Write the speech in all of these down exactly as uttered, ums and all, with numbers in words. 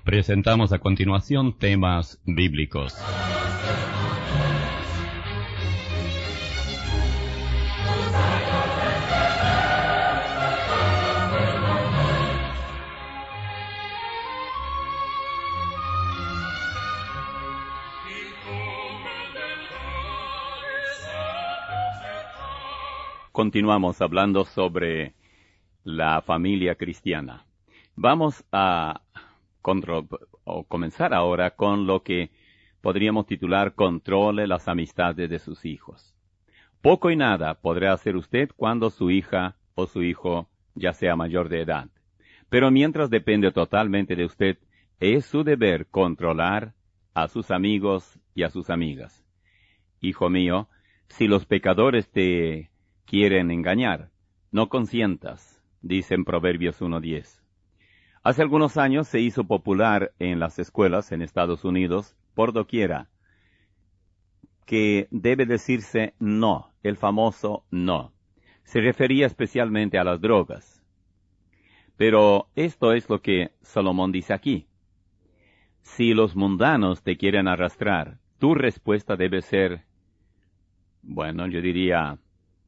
Presentamos a continuación temas bíblicos. Continuamos hablando sobre la familia cristiana. Vamos a Control, o comenzar ahora con lo que podríamos titular Controle las amistades de sus hijos. Poco y nada podrá hacer usted cuando su hija o su hijo ya sea mayor de edad. Pero mientras depende totalmente de usted, es su deber controlar a sus amigos y a sus amigas. Hijo mío, si los pecadores te quieren engañar, no consientas, dice en Proverbios uno diez. Hace algunos años se hizo popular en las escuelas en Estados Unidos, por doquiera, que debe decirse no, el famoso no. Se refería especialmente a las drogas. Pero esto es lo que Salomón dice aquí. Si los mundanos te quieren arrastrar, tu respuesta debe ser, bueno, yo diría,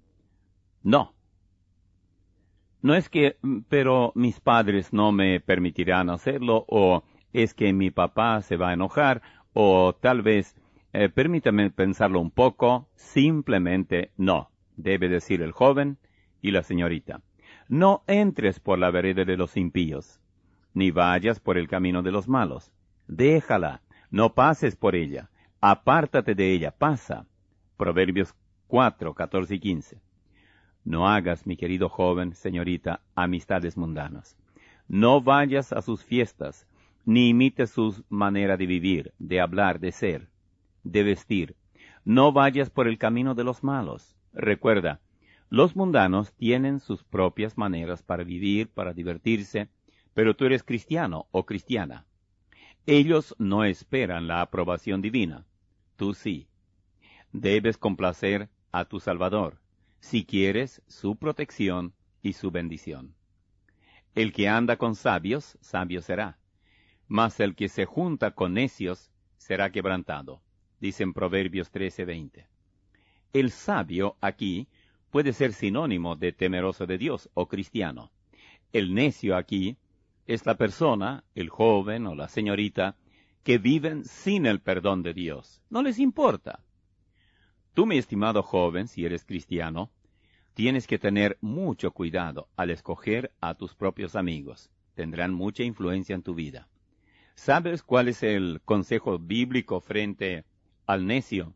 no. No es que, pero mis padres no me permitirán hacerlo, o es que mi papá se va a enojar, o tal vez, eh, permítame pensarlo un poco, simplemente no, debe decir el joven y la señorita. No entres por la vereda de los impíos, ni vayas por el camino de los malos. Déjala, no pases por ella, apártate de ella, pasa. Proverbios cuatro, catorce y quince. No hagas, mi querido joven, señorita, amistades mundanas. No vayas a sus fiestas, ni imites su manera de vivir, de hablar, de ser, de vestir. No vayas por el camino de los malos. Recuerda, los mundanos tienen sus propias maneras para vivir, para divertirse, pero tú eres cristiano o cristiana. Ellos no esperan la aprobación divina. Tú sí. Debes complacer a tu Salvador, si quieres su protección y su bendición. El que anda con sabios, sabio será, mas el que se junta con necios será quebrantado, dice en Proverbios trece, veinte. El sabio aquí puede ser sinónimo de temeroso de Dios o cristiano. El necio aquí es la persona, el joven o la señorita, que viven sin el perdón de Dios. No les importa. Tú, mi estimado joven, si eres cristiano, tienes que tener mucho cuidado al escoger a tus propios amigos. Tendrán mucha influencia en tu vida. ¿Sabes cuál es el consejo bíblico frente al necio?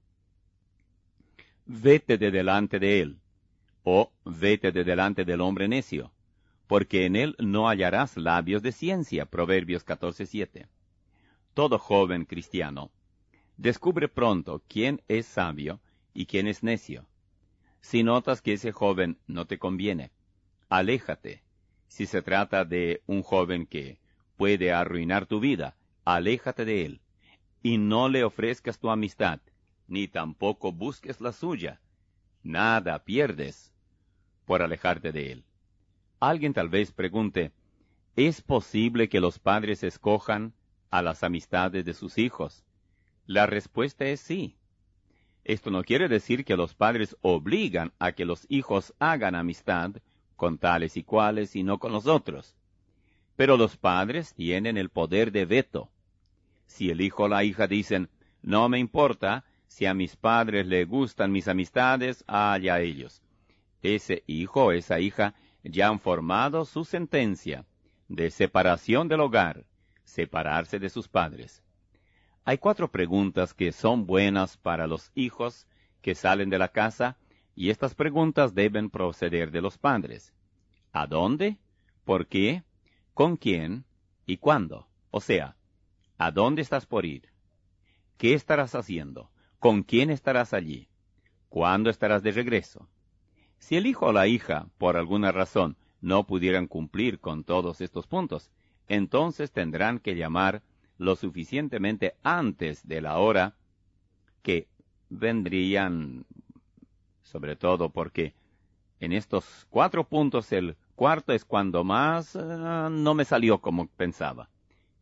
Vete de delante de él, o vete de delante del hombre necio, porque en él no hallarás labios de ciencia. Proverbios catorce, siete. Todo joven cristiano descubre pronto quién es sabio y quién es necio. Si notas que ese joven no te conviene, aléjate. Si se trata de un joven que puede arruinar tu vida, aléjate de él. Y no le ofrezcas tu amistad, ni tampoco busques la suya. Nada pierdes por alejarte de él. Alguien tal vez pregunte, ¿es posible que los padres escojan a las amistades de sus hijos? La respuesta es sí. Esto no quiere decir que los padres obligan a que los hijos hagan amistad con tales y cuales y no con los otros. Pero los padres tienen el poder de veto. Si el hijo o la hija dicen, no me importa, si a mis padres les gustan mis amistades, allá ellos. Ese hijo o esa hija ya han formado su sentencia de separación del hogar, separarse de sus padres. Hay cuatro preguntas que son buenas para los hijos que salen de la casa, y estas preguntas deben proceder de los padres. ¿A dónde? ¿Por qué? ¿Con quién? ¿Y cuándo? O sea, ¿a dónde estás por ir? ¿Qué estarás haciendo? ¿Con quién estarás allí? ¿Cuándo estarás de regreso? Si el hijo o la hija, por alguna razón, no pudieran cumplir con todos estos puntos, entonces tendrán que llamar lo suficientemente antes de la hora que vendrían, sobre todo porque en estos cuatro puntos el cuarto es cuando más uh, no me salió como pensaba.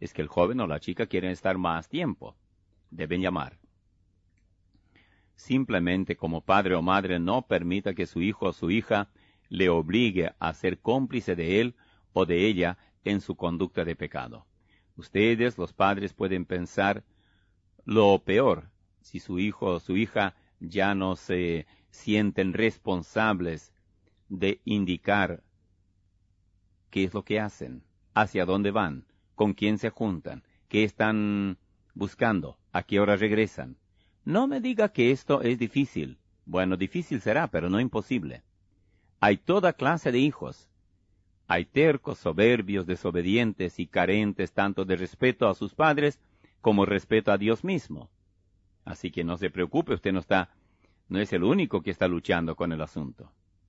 es que el joven o la chica quieren estar más tiempo. Deben llamar. Simplemente como padre o madre no permita que su hijo o su hija le obligue a ser cómplice de él o de ella en su conducta de pecado. Ustedes, los padres, pueden pensar lo peor si su hijo o su hija ya no se sienten responsables de indicar qué es lo que hacen, hacia dónde van, con quién se juntan, qué están buscando, a qué hora regresan. No me diga que esto es difícil. Bueno, difícil será, pero no imposible. Hay toda clase de hijos. Hay tercos, soberbios, desobedientes y carentes tanto de respeto a sus padres como respeto a Dios mismo. Así que no se preocupe, usted no está, no es el único que está luchando con el asunto.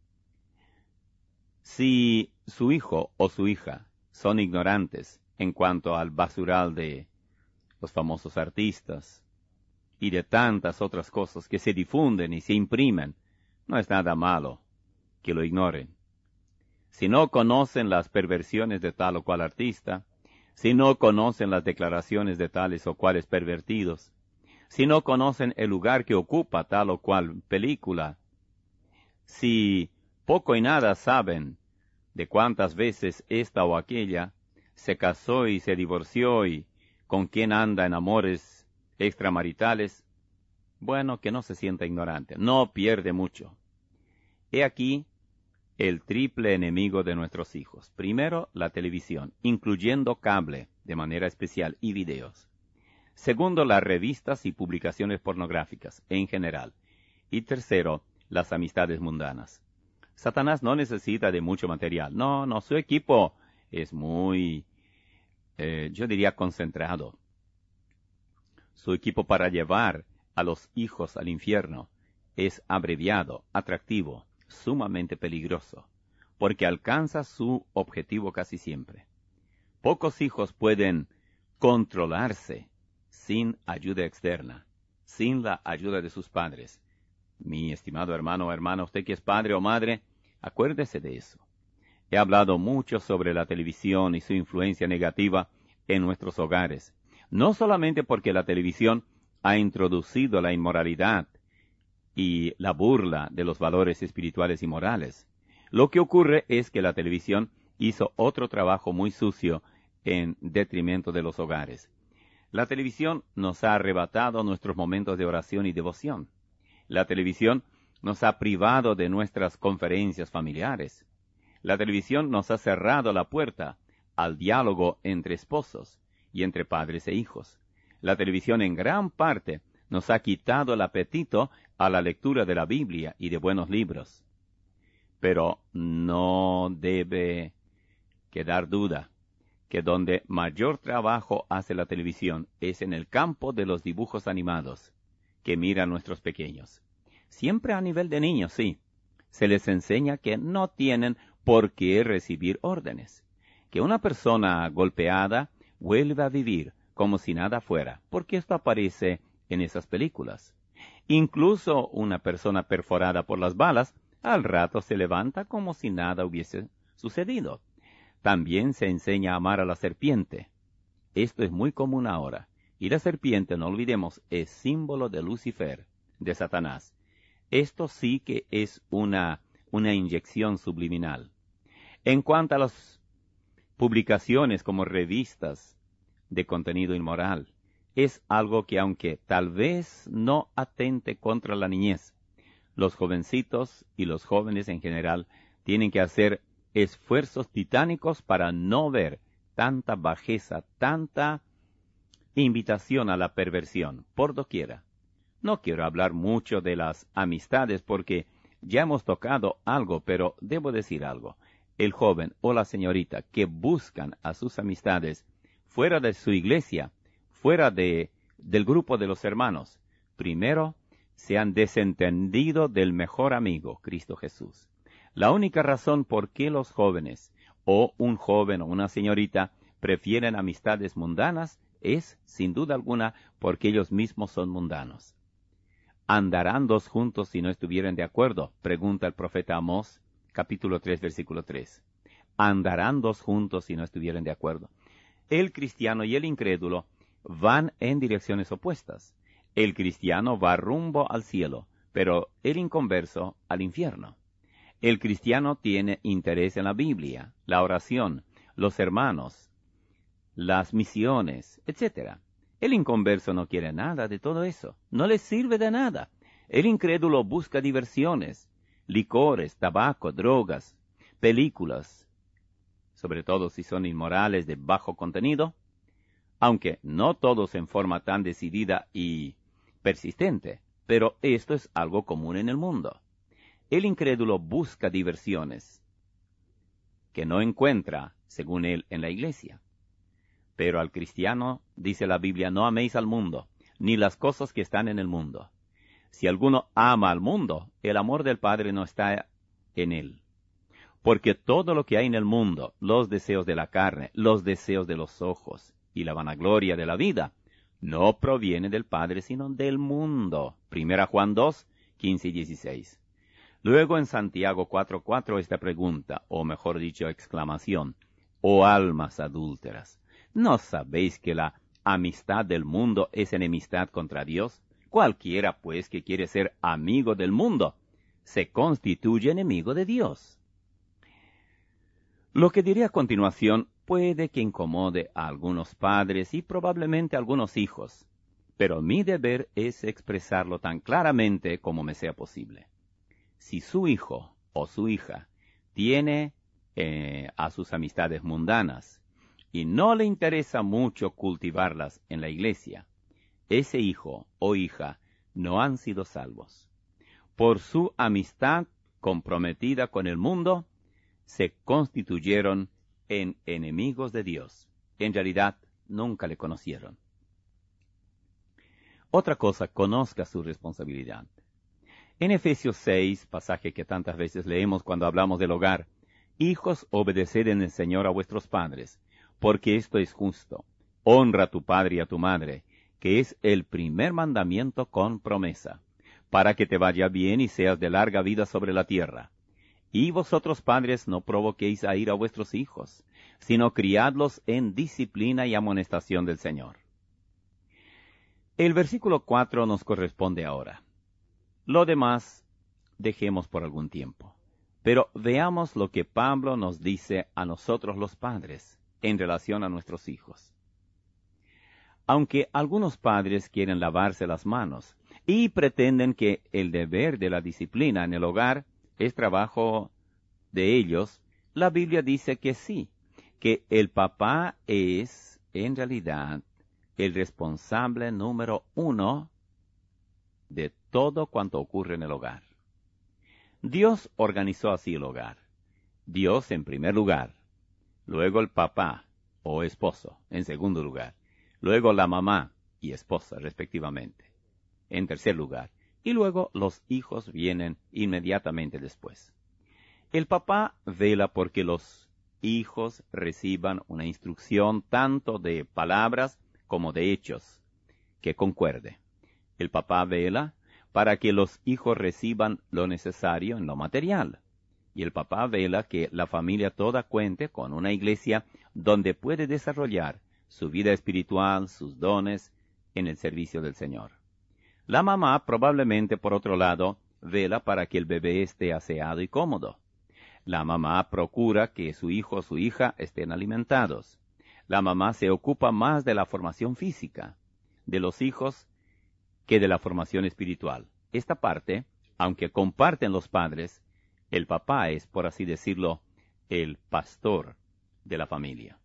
Si su hijo o su hija son ignorantes en cuanto al basural de los famosos artistas y de tantas otras cosas que se difunden y se imprimen, no es nada malo que lo ignoren. Si no conocen las perversiones de tal o cual artista, si no conocen las declaraciones de tales o cuales pervertidos, si no conocen el lugar que ocupa tal o cual película, si poco y nada saben de cuántas veces esta o aquella se casó y se divorció y con quién anda en amores extramaritales, bueno, que no se sienta ignorante, no pierde mucho. He aquí el triple enemigo de nuestros hijos. Primero, la televisión, incluyendo cable, de manera especial, y videos. Segundo, las revistas y publicaciones pornográficas, en general. Y tercero, las amistades mundanas. Satanás no necesita de mucho material. No, no, su equipo es muy, eh, yo diría, concentrado. Su equipo para llevar a los hijos al infierno es abreviado, atractivo, sumamente peligroso, porque alcanza su objetivo casi siempre. Pocos hijos pueden controlarse sin ayuda externa, sin la ayuda de sus padres. Mi estimado hermano o hermana, usted que es padre o madre, acuérdese de eso. He hablado mucho sobre la televisión y su influencia negativa en nuestros hogares, no solamente porque la televisión ha introducido la inmoralidad y la burla de los valores espirituales y morales. Lo que ocurre es que la televisión hizo otro trabajo muy sucio en detrimento de los hogares. La televisión nos ha arrebatado nuestros momentos de oración y devoción. La televisión nos ha privado de nuestras conferencias familiares. La televisión nos ha cerrado la puerta al diálogo entre esposos y entre padres e hijos. La televisión en gran parte nos ha quitado el apetito a la lectura de la Biblia y de buenos libros. Pero no debe quedar duda que donde mayor trabajo hace la televisión es en el campo de los dibujos animados que miran nuestros pequeños. Siempre a nivel de niños, sí. Se les enseña que no tienen por qué recibir órdenes, que una persona golpeada vuelve a vivir como si nada fuera, porque esto aparece en esas películas. Incluso una persona perforada por las balas, al rato se levanta como si nada hubiese sucedido. También se enseña a amar a la serpiente. Esto es muy común ahora. Y la serpiente, no olvidemos, es símbolo de Lucifer, de Satanás. Esto sí que es una, una inyección subliminal. En cuanto a las publicaciones como revistas de contenido inmoral, es algo que aunque tal vez no atente contra la niñez, los jovencitos y los jóvenes en general tienen que hacer esfuerzos titánicos para no ver tanta bajeza, tanta invitación a la perversión, por doquiera. No quiero hablar mucho de las amistades porque ya hemos tocado algo, pero debo decir algo. El joven o la señorita que buscan a sus amistades fuera de su iglesia, fuera de, del grupo de los hermanos, primero se han desentendido del mejor amigo, Cristo Jesús. La única razón por qué los jóvenes, o un joven o una señorita, prefieren amistades mundanas es, sin duda alguna, porque ellos mismos son mundanos. ¿Andarán dos juntos si no estuvieran de acuerdo?, pregunta el profeta Amós, capítulo tres, versículo tres. ¿Andarán dos juntos si no estuvieran de acuerdo? El cristiano y el incrédulo van en direcciones opuestas. El cristiano va rumbo al cielo, pero el inconverso al infierno. El cristiano tiene interés en la Biblia, la oración, los hermanos, las misiones, etcétera. El inconverso no quiere nada de todo eso, no le sirve de nada. El incrédulo busca diversiones, licores, tabaco, drogas, películas, sobre todo si son inmorales de bajo contenido, aunque no todos en forma tan decidida y persistente, pero esto es algo común en el mundo. El incrédulo busca diversiones que no encuentra, según él, en la iglesia. Pero al cristiano, dice la Biblia, no améis al mundo, ni las cosas que están en el mundo. Si alguno ama al mundo, el amor del Padre no está en él. Porque todo lo que hay en el mundo, los deseos de la carne, los deseos de los ojos y la vanagloria de la vida, no proviene del Padre, sino del mundo. Primera Juan dos, quince y dieciséis. Luego en Santiago cuatro cuatro esta pregunta, o mejor dicho, exclamación: «Oh almas adúlteras, ¿no sabéis que la amistad del mundo es enemistad contra Dios? Cualquiera, pues, que quiere ser amigo del mundo, se constituye enemigo de Dios». Lo que diré a continuación puede que incomode a algunos padres y probablemente a algunos hijos, pero mi deber es expresarlo tan claramente como me sea posible. Si su hijo o su hija tiene eh, a sus amistades mundanas y no le interesa mucho cultivarlas en la iglesia, ese hijo o hija no han sido salvos. Por su amistad comprometida con el mundo, se constituyeron en enemigos de Dios. En realidad, nunca le conocieron. Otra cosa, conozca su responsabilidad. En Efesios seis, pasaje que tantas veces leemos cuando hablamos del hogar: «Hijos, obedeced en el Señor a vuestros padres, porque esto es justo. Honra a tu padre y a tu madre, que es el primer mandamiento con promesa, para que te vaya bien y seas de larga vida sobre la tierra. Y vosotros, padres, no provoquéis a ira a vuestros hijos, sino criadlos en disciplina y amonestación del Señor». El versículo cuatro nos corresponde ahora. Lo demás dejemos por algún tiempo. Pero veamos lo que Pablo nos dice a nosotros los padres en relación a nuestros hijos. Aunque algunos padres quieren lavarse las manos y pretenden que el deber de la disciplina en el hogar es trabajo de ellos, la Biblia dice que sí, que el papá es, en realidad, el responsable número uno de todo cuanto ocurre en el hogar. Dios organizó así el hogar. Dios en primer lugar, luego el papá o esposo en segundo lugar, luego la mamá y esposa respectivamente en tercer lugar, y luego los hijos vienen inmediatamente después. El papá vela porque los hijos reciban una instrucción tanto de palabras como de hechos que concuerde. El papá vela para que los hijos reciban lo necesario en lo material. Y el papá vela que la familia toda cuente con una iglesia donde puede desarrollar su vida espiritual, sus dones, en el servicio del Señor. La mamá probablemente, por otro lado, vela para que el bebé esté aseado y cómodo. La mamá procura que su hijo o su hija estén alimentados. La mamá se ocupa más de la formación física de los hijos que de la formación espiritual. Esta parte, aunque comparten los padres, el papá es, por así decirlo, el pastor de la familia.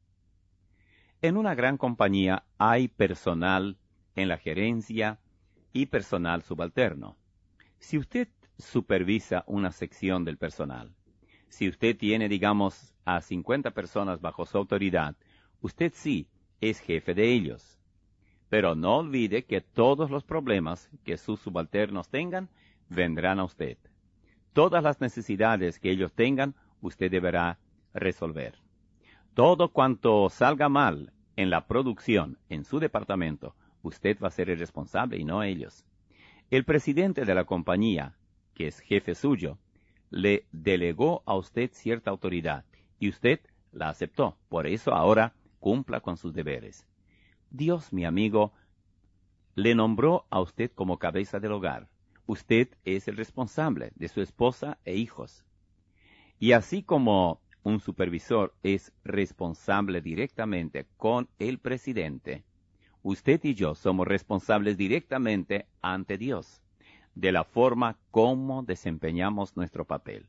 En una gran compañía hay personal en la gerencia y personal subalterno. Si usted supervisa una sección del personal, si usted tiene, digamos, a cincuenta personas bajo su autoridad, usted sí es jefe de ellos. Pero no olvide que todos los problemas que sus subalternos tengan vendrán a usted. Todas las necesidades que ellos tengan, usted deberá resolver. Todo cuanto salga mal en la producción, en su departamento, usted va a ser el responsable y no ellos. El presidente de la compañía, que es jefe suyo, le delegó a usted cierta autoridad y usted la aceptó. Por eso ahora cumpla con sus deberes. Dios, mi amigo, le nombró a usted como cabeza del hogar. Usted es el responsable de su esposa e hijos. Y así como un supervisor es responsable directamente con el presidente, usted y yo somos responsables directamente ante Dios, de la forma como desempeñamos nuestro papel.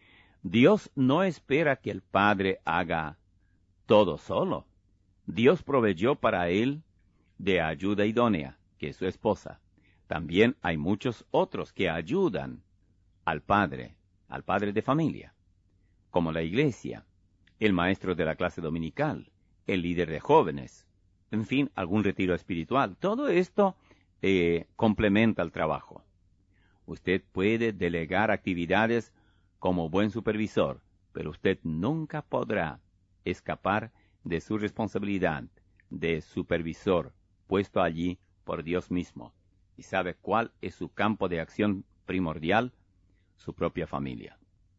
Dios no espera que el padre haga todo solo. Dios proveyó para él de ayuda idónea, que es su esposa. También hay muchos otros que ayudan al padre, al padre de familia, como la iglesia, el maestro de la clase dominical, el líder de jóvenes, en fin, algún retiro espiritual. Todo esto eh, complementa el trabajo. Usted puede delegar actividades como buen supervisor, pero usted nunca podrá escapar de su responsabilidad de supervisor puesto allí por Dios mismo. ¿Y sabe cuál es su campo de acción primordial? Su propia familia.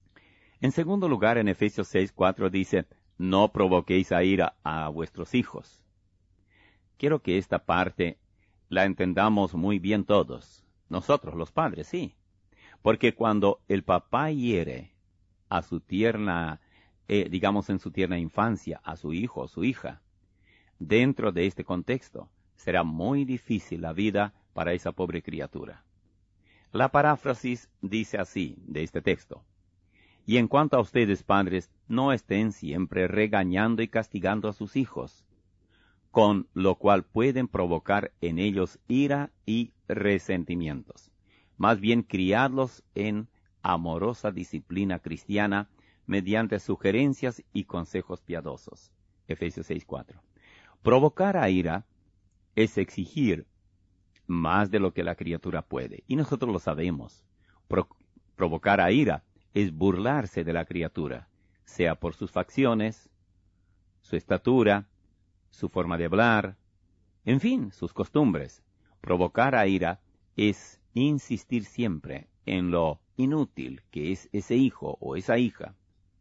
En segundo lugar, en Efesios seis, cuatro dice, no provoquéis a ira a vuestros hijos. Quiero que esta parte la entendamos muy bien todos. Nosotros, los padres, sí. Porque cuando el papá hiere a su tierna, eh, digamos en su tierna infancia, a su hijo o su hija, dentro de este contexto, será muy difícil la vida para esa pobre criatura. La paráfrasis dice así, de este texto. Y en cuanto a ustedes, padres, no estén siempre regañando y castigando a sus hijos, con lo cual pueden provocar en ellos ira y resentimientos. Más bien criadlos en amorosa disciplina cristiana mediante sugerencias y consejos piadosos. Efesios seis, cuatro. Provocar a ira es exigir más de lo que la criatura puede, y nosotros lo sabemos. Pro- provocar a ira es burlarse de la criatura, sea por sus facciones, su estatura, su forma de hablar, en fin, sus costumbres. Provocar a ira es insistir siempre en lo inútil que es ese hijo o esa hija.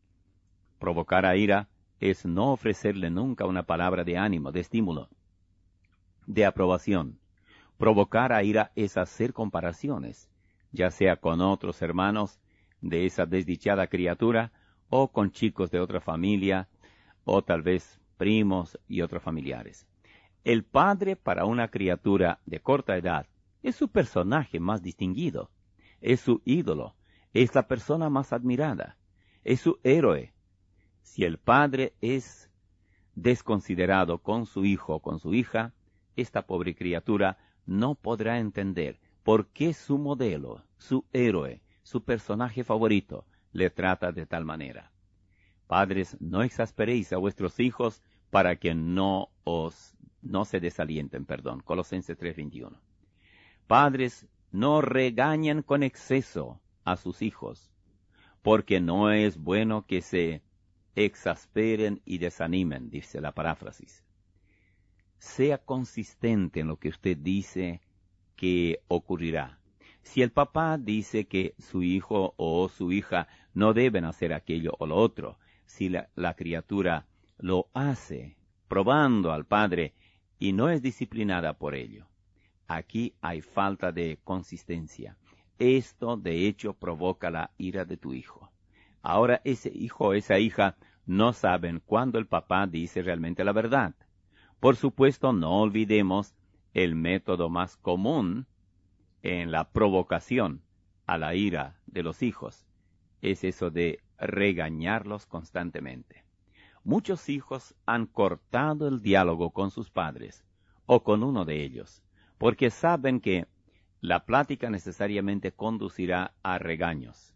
Provocar a ira es no ofrecerle nunca una palabra de ánimo, de estímulo, de aprobación. Provocar a ira es hacer comparaciones, ya sea con otros hermanos de esa desdichada criatura o con chicos de otra familia o tal vez primos y otros familiares. El padre para una criatura de corta edad es su personaje más distinguido, es su ídolo, es la persona más admirada, es su héroe. Si el padre es desconsiderado con su hijo o con su hija, esta pobre criatura no podrá entender por qué su modelo, su héroe, su personaje favorito, le trata de tal manera. Padres, no exasperéis a vuestros hijos para que no os no se desalienten, perdón. Colosenses tres, veintiuno. Padres, no regañen con exceso a sus hijos, porque no es bueno que se exasperen y desanimen, dice la paráfrasis. Sea consistente en lo que usted dice que ocurrirá. Si el papá dice que su hijo o su hija no deben hacer aquello o lo otro, si la, la criatura lo hace, probando al padre, y no es disciplinada por ello, aquí hay falta de consistencia. Esto, de hecho, provoca la ira de tu hijo. Ahora ese hijo o esa hija no saben cuándo el papá dice realmente la verdad. Por supuesto, no olvidemos el método más común en la provocación a la ira de los hijos. Es eso de regañarlos constantemente. Muchos hijos han cortado el diálogo con sus padres o con uno de ellos, porque saben que la plática necesariamente conducirá a regaños.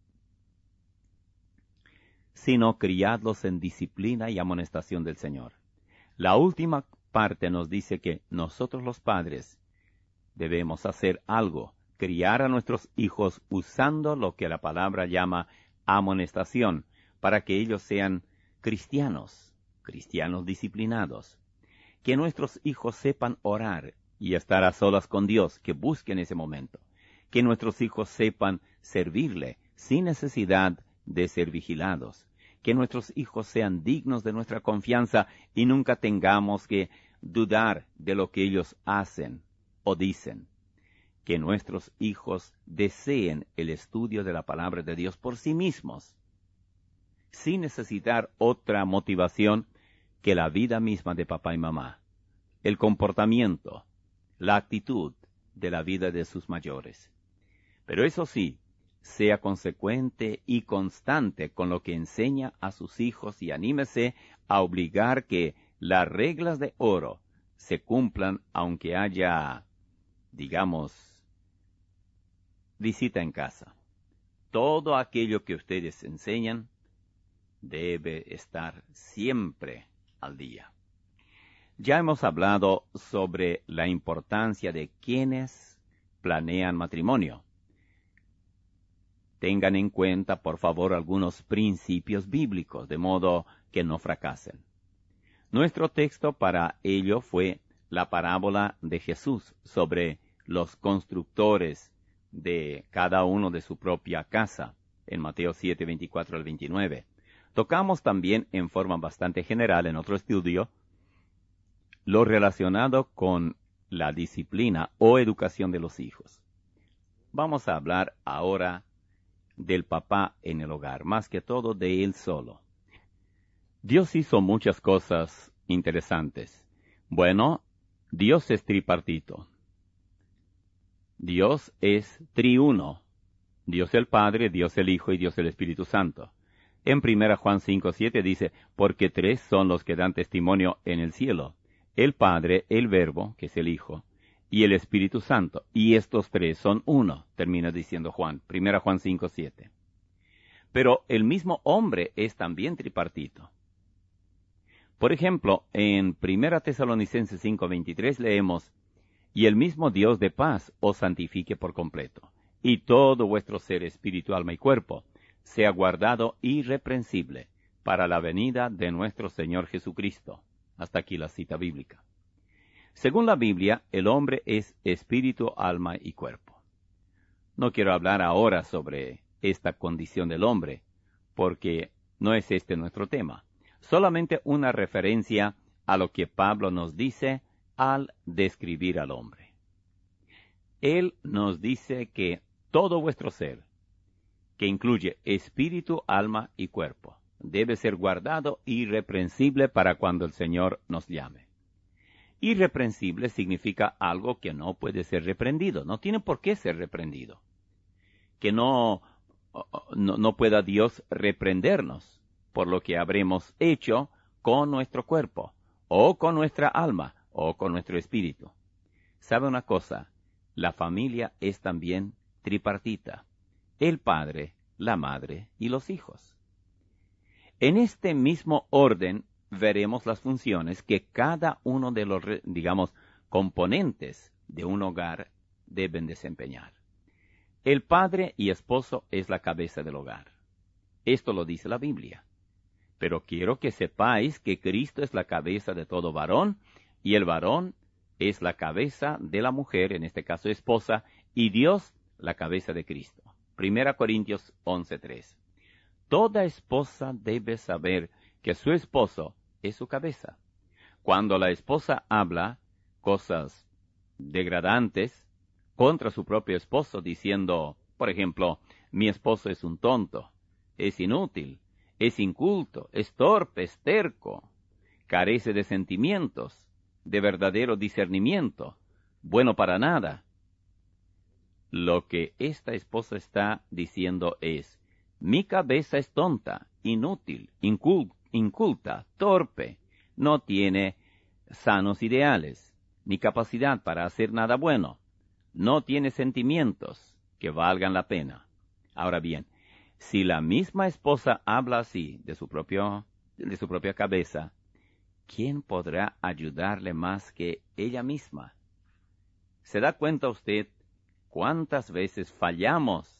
Sino criadlos en disciplina y amonestación del Señor. La última parte nos dice que nosotros los padres debemos hacer algo, criar a nuestros hijos usando lo que la palabra llama amonestación, para que ellos sean cristianos, cristianos disciplinados. Que nuestros hijos sepan orar y estar a solas con Dios, que busquen ese momento. Que nuestros hijos sepan servirle sin necesidad de ser vigilados. que nuestros hijos sean dignos de nuestra confianza y nunca tengamos que dudar de lo que ellos hacen o dicen. Que nuestros hijos deseen el estudio de la palabra de Dios por sí mismos, sin necesitar otra motivación que la vida misma de papá y mamá, el comportamiento, la actitud de la vida de sus mayores. Pero eso sí, sea consecuente y constante con lo que enseña a sus hijos y anímese a obligar que las reglas de oro se cumplan aunque haya, digamos, visita en casa. Todo aquello que ustedes enseñan debe estar siempre al día. Ya hemos hablado sobre la importancia de quienes planean matrimonio. Tengan en cuenta, por favor, algunos principios bíblicos, de modo que no fracasen. Nuestro texto para ello fue la parábola de Jesús sobre los constructores de cada uno de su propia casa, en Mateo siete, veinticuatro al veintinueve. Tocamos también en forma bastante general en otro estudio lo relacionado con la disciplina o educación de los hijos. Vamos a hablar ahora del papá en el hogar, más que todo de él solo. Dios hizo muchas cosas interesantes. Bueno, Dios es tripartito. Dios es triuno. Dios el Padre, Dios el Hijo y Dios el Espíritu Santo. En primera Juan cinco, siete dice, porque tres son los que dan testimonio en el cielo, el Padre, el Verbo, que es el Hijo, y el Espíritu Santo, y estos tres son uno, termina diciendo Juan, primera Juan cinco, siete. Pero el mismo hombre es también tripartito. Por ejemplo, en primera Tesalonicenses cinco, veintitrés leemos, y el mismo Dios de paz os santifique por completo, y todo vuestro ser, espíritu, alma y cuerpo, sea guardado irreprensible para la venida de nuestro Señor Jesucristo. Hasta aquí la cita bíblica. Según la Biblia, el hombre es espíritu, alma y cuerpo. No quiero hablar ahora sobre esta condición del hombre, porque no es este nuestro tema. Solamente una referencia a lo que Pablo nos dice al describir al hombre. Él nos dice que todo vuestro ser, que incluye espíritu, alma y cuerpo, debe ser guardado irreprensible para cuando el Señor nos llame. Irreprensible significa algo que no puede ser reprendido, no tiene por qué ser reprendido. Que no, no, no pueda Dios reprendernos por lo que habremos hecho con nuestro cuerpo, o con nuestra alma, o con nuestro espíritu. ¿Sabe una cosa? La familia es también tripartita. El padre, la madre y los hijos. En este mismo orden veremos las funciones que cada uno de los, digamos, componentes de un hogar deben desempeñar. El padre y esposo es la cabeza del hogar. Esto lo dice la Biblia. Pero quiero que sepáis que Cristo es la cabeza de todo varón, y el varón es la cabeza de la mujer, en este caso esposa, y Dios la cabeza de Cristo. Primera Corintios once, tres. Toda esposa debe saber que su esposo es su cabeza. Cuando la esposa habla cosas degradantes contra su propio esposo, diciendo, por ejemplo, mi esposo es un tonto, es inútil, es inculto, es torpe, es terco, carece de sentimientos, de verdadero discernimiento, bueno para nada. Lo que esta esposa está diciendo es, mi cabeza es tonta, inútil, incul- inculta, torpe, no tiene sanos ideales, ni capacidad para hacer nada bueno, no tiene sentimientos que valgan la pena. Ahora bien, si la misma esposa habla así de su propio, de su propia cabeza, ¿quién podrá ayudarle más que ella misma? ¿Se da cuenta usted cuántas veces fallamos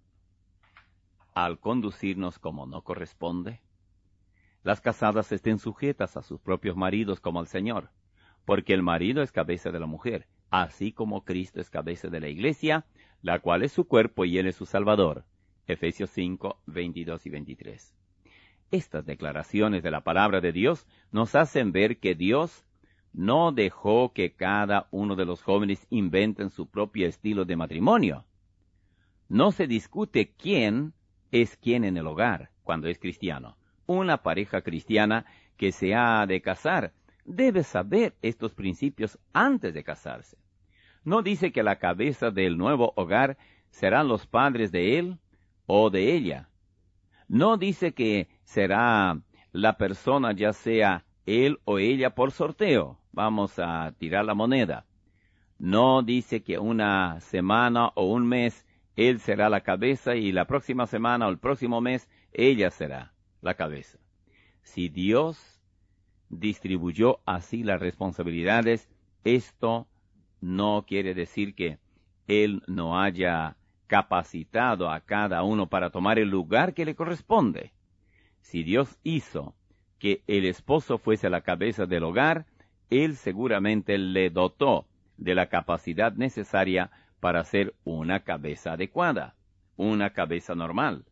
al conducirnos como no corresponde? Las casadas estén sujetas a sus propios maridos como al Señor, porque el marido es cabeza de la mujer, así como Cristo es cabeza de la iglesia, la cual es su cuerpo y él es su Salvador. Efesios cinco, veintidós y veintitrés. Estas declaraciones de la palabra de Dios nos hacen ver que Dios no dejó que cada uno de los jóvenes inventen su propio estilo de matrimonio. No se discute quién es quién en el hogar cuando es cristiano. Una pareja cristiana que se ha de casar debe saber estos principios antes de casarse. No dice que la cabeza del nuevo hogar serán los padres de él o de ella. No dice que será la persona, ya sea él o ella, por sorteo. Vamos a tirar la moneda. No dice que una semana o un mes él será la cabeza y la próxima semana o el próximo mes ella será la cabeza. Si Dios distribuyó así las responsabilidades, esto no quiere decir que Él no haya capacitado a cada uno para tomar el lugar que le corresponde. Si Dios hizo que el esposo fuese la cabeza del hogar, Él seguramente le dotó de la capacidad necesaria para ser una cabeza adecuada, una cabeza normal.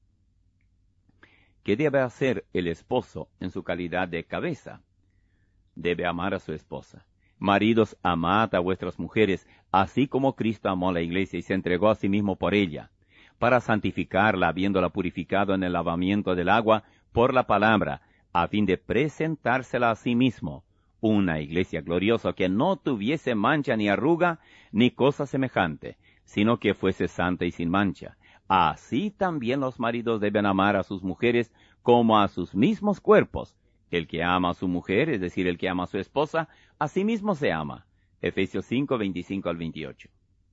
¿Qué debe hacer el esposo en su calidad de cabeza? Debe amar a su esposa. Maridos, amad a vuestras mujeres, así como Cristo amó a la iglesia y se entregó a sí mismo por ella, para santificarla, habiéndola purificado en el lavamiento del agua por la palabra, a fin de presentársela a sí mismo, una iglesia gloriosa que no tuviese mancha ni arruga, ni cosa semejante, sino que fuese santa y sin mancha. Así también los maridos deben amar a sus mujeres como a sus mismos cuerpos. El que ama a su mujer, es decir, el que ama a su esposa, a sí mismo se ama. Efesios cinco, veinticinco al veintiocho.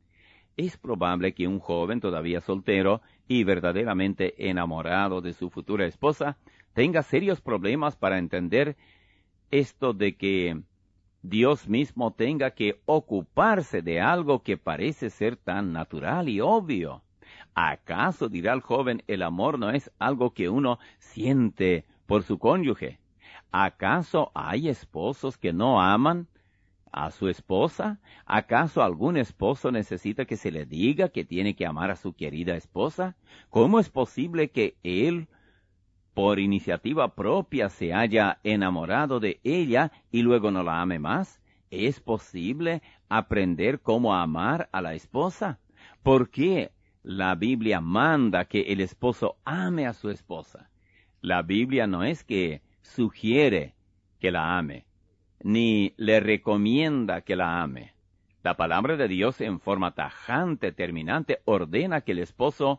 Es probable que un joven todavía soltero y verdaderamente enamorado de su futura esposa tenga serios problemas para entender esto de que Dios mismo tenga que ocuparse de algo que parece ser tan natural y obvio. ¿Acaso, dirá el joven, el amor no es algo que uno siente por su cónyuge? ¿Acaso hay esposos que no aman a su esposa? ¿Acaso algún esposo necesita que se le diga que tiene que amar a su querida esposa? ¿Cómo es posible que él, por iniciativa propia, se haya enamorado de ella y luego no la ame más? ¿Es posible aprender cómo amar a la esposa? ¿Por qué la Biblia manda que el esposo ame a su esposa? La Biblia no es que sugiere que la ame, ni le recomienda que la ame. La palabra de Dios en forma tajante, terminante, ordena que el esposo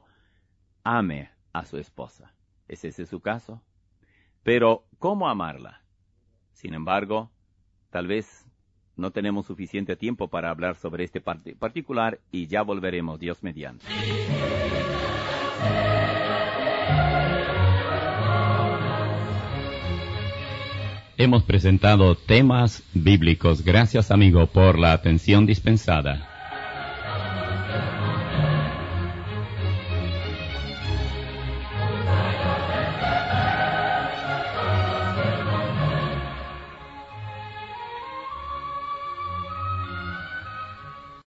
ame a su esposa. ¿Es ese su caso? Pero, ¿cómo amarla? Sin embargo, tal vez no tenemos suficiente tiempo para hablar sobre este part- particular y ya volveremos, Dios mediante. Hemos presentado temas bíblicos. Gracias, amigo, por la atención dispensada.